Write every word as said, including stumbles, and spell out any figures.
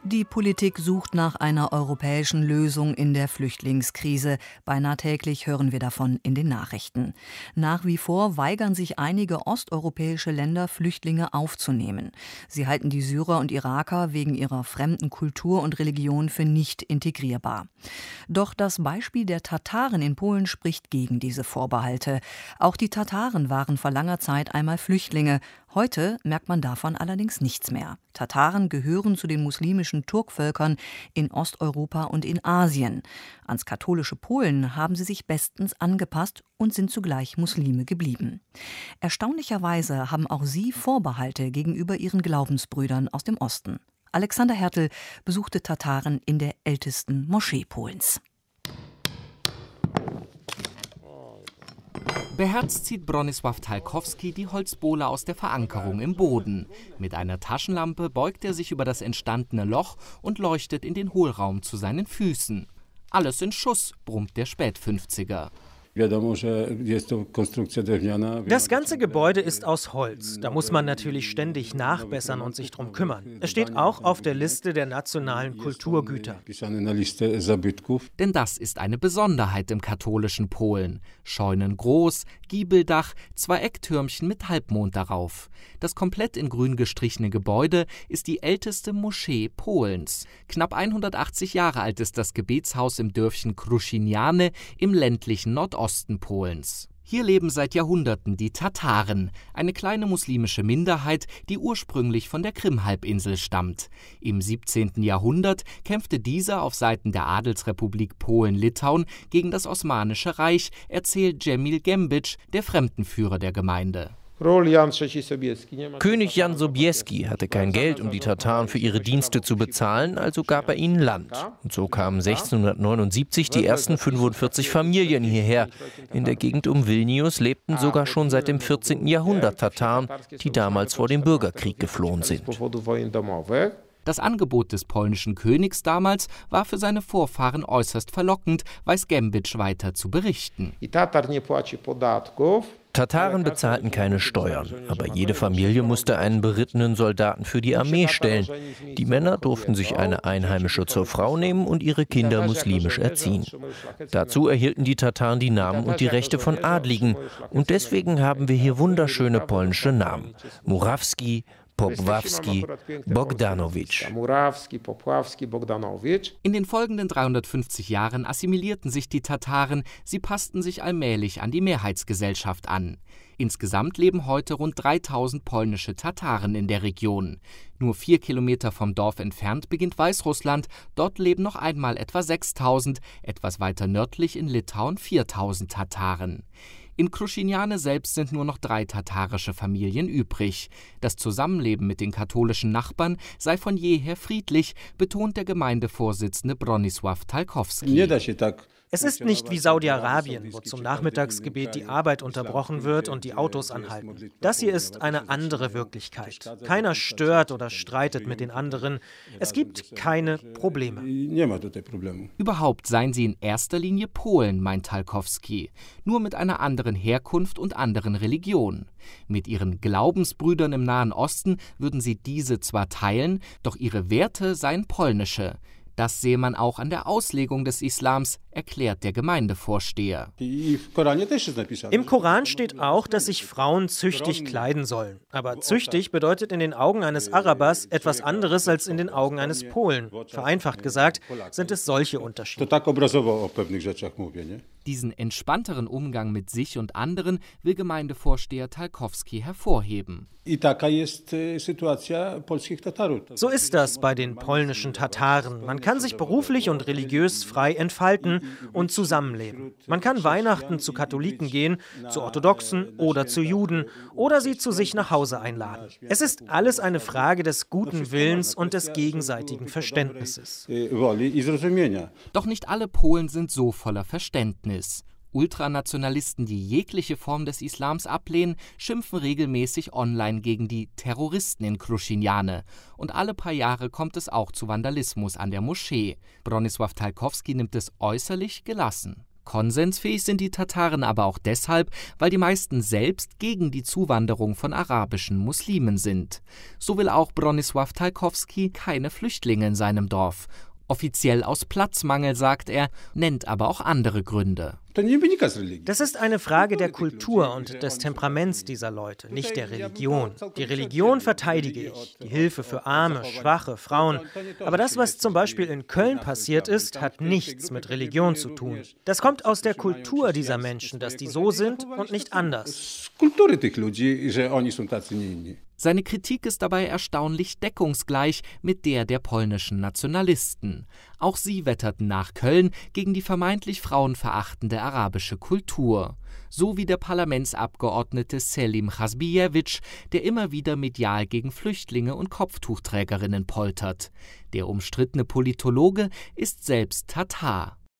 Die Politik sucht nach einer europäischen Lösung in der Flüchtlingskrise. Beinahe täglich hören wir davon in den Nachrichten. Nach wie vor weigern sich einige osteuropäische Länder, Flüchtlinge aufzunehmen. Sie halten die Syrer und Iraker wegen ihrer fremden Kultur und Religion für nicht integrierbar. Doch das Beispiel der Tataren in Polen spricht gegen diese Vorbehalte. Auch die Tataren waren vor langer Zeit einmal Flüchtlinge. Heute merkt man davon allerdings nichts mehr. Tataren gehören zu den muslimischen Turkvölkern in Osteuropa und in Asien. Ans katholische Polen haben sie sich bestens angepasst und sind zugleich Muslime geblieben. Erstaunlicherweise haben auch sie Vorbehalte gegenüber ihren Glaubensbrüdern aus dem Osten. Alexander Hertel besuchte Tataren in der ältesten Moschee Polens. Beherzt zieht Bronisław Talkowski die Holzbohle aus der Verankerung im Boden. Mit einer Taschenlampe beugt er sich über das entstandene Loch und leuchtet in den Hohlraum zu seinen Füßen. Alles in Schuss, brummt der Spätfünfziger. Das ganze Gebäude ist aus Holz. Da muss man natürlich ständig nachbessern und sich drum kümmern. Es steht auch auf der Liste der nationalen Kulturgüter. Denn das ist eine Besonderheit im katholischen Polen. Scheunen groß, Giebeldach, zwei Ecktürmchen mit Halbmond darauf. Das komplett in grün gestrichene Gebäude ist die älteste Moschee Polens. Knapp hundertachtzig Jahre alt ist das Gebetshaus im Dörfchen Krusziniane im ländlichen Nordosten Polens. Hier leben seit Jahrhunderten die Tataren, eine kleine muslimische Minderheit, die ursprünglich von der Krimhalbinsel stammt. Im siebzehnten Jahrhundert kämpfte diese auf Seiten der Adelsrepublik Polen-Litauen gegen das Osmanische Reich, erzählt Cemil Gębicz, der Fremdenführer der Gemeinde. König Jan Sobieski hatte kein Geld, um die Tataren für ihre Dienste zu bezahlen, also gab er ihnen Land. Und so kamen sechzehnhundertneunundsiebzig die ersten fünfundvierzig Familien hierher. In der Gegend um Vilnius lebten sogar schon seit dem vierzehnten Jahrhundert Tataren, die damals vor dem Bürgerkrieg geflohen sind. Das Angebot des polnischen Königs damals war für seine Vorfahren äußerst verlockend, weiß Gębicz weiter zu berichten. Tataren bezahlten keine Steuern, aber jede Familie musste einen berittenen Soldaten für die Armee stellen. Die Männer durften sich eine Einheimische zur Frau nehmen und ihre Kinder muslimisch erziehen. Dazu erhielten die Tataren die Namen und die Rechte von Adligen. Und deswegen haben wir hier wunderschöne polnische Namen. Murawski, Popławski, Bogdanowicz. In den folgenden dreihundertfünfzig Jahren assimilierten sich die Tataren, sie passten sich allmählich an die Mehrheitsgesellschaft an. Insgesamt leben heute rund dreitausend polnische Tataren in der Region. Nur vier Kilometer vom Dorf entfernt beginnt Weißrussland, dort leben noch einmal etwa sechstausend, etwas weiter nördlich in Litauen viertausend Tataren. In Krusziniane selbst sind nur noch drei tatarische Familien übrig. Das Zusammenleben mit den katholischen Nachbarn sei von jeher friedlich, betont der Gemeindevorsitzende Bronisław Talkowski. Es ist nicht wie Saudi-Arabien, wo zum Nachmittagsgebet die Arbeit unterbrochen wird und die Autos anhalten. Das hier ist eine andere Wirklichkeit. Keiner stört oder streitet mit den anderen. Es gibt keine Probleme. Überhaupt seien sie in erster Linie Polen, meint Talkowski. Nur mit einer anderen Herkunft und anderen Religion. Mit ihren Glaubensbrüdern im Nahen Osten würden sie diese zwar teilen, doch ihre Werte seien polnische. Das sehe man auch an der Auslegung des Islams, erklärt der Gemeindevorsteher. Im Koran steht auch, dass sich Frauen züchtig kleiden sollen. Aber züchtig bedeutet in den Augen eines Arabers etwas anderes als in den Augen eines Polen. Vereinfacht gesagt sind es solche Unterschiede. Diesen entspannteren Umgang mit sich und anderen will Gemeindevorsteher Talkowski hervorheben. So ist das bei den polnischen Tataren. Man kann sich beruflich und religiös frei entfalten und zusammenleben. Man kann Weihnachten zu Katholiken gehen, zu Orthodoxen oder zu Juden oder sie zu sich nach Hause einladen. Es ist alles eine Frage des guten Willens und des gegenseitigen Verständnisses. Doch nicht alle Polen sind so voller Verständnis. Ultranationalisten, die jegliche Form des Islams ablehnen, schimpfen regelmäßig online gegen die Terroristen in Krusziniane. Und alle paar Jahre kommt es auch zu Vandalismus an der Moschee. Bronisław Talkowski nimmt es äußerlich gelassen. Konsensfähig sind die Tataren aber auch deshalb, weil die meisten selbst gegen die Zuwanderung von arabischen Muslimen sind. So will auch Bronisław Talkowski keine Flüchtlinge in seinem Dorf. Offiziell aus Platzmangel, sagt er, nennt aber auch andere Gründe. Das ist eine Frage der Kultur und des Temperaments dieser Leute, nicht der Religion. Die Religion verteidige ich, die Hilfe für Arme, Schwache, Frauen. Aber das, was zum Beispiel in Köln passiert ist, hat nichts mit Religion zu tun. Das kommt aus der Kultur dieser Menschen, dass die so sind und nicht anders. Seine Kritik ist dabei erstaunlich deckungsgleich mit der der polnischen Nationalisten. Auch sie wetterten nach Köln gegen die vermeintlich frauenverachtende arabische Kultur. So wie der Parlamentsabgeordnete Selim Chazbijewicz, der immer wieder medial gegen Flüchtlinge und Kopftuchträgerinnen poltert. Der umstrittene Politologe ist selbst Tatar.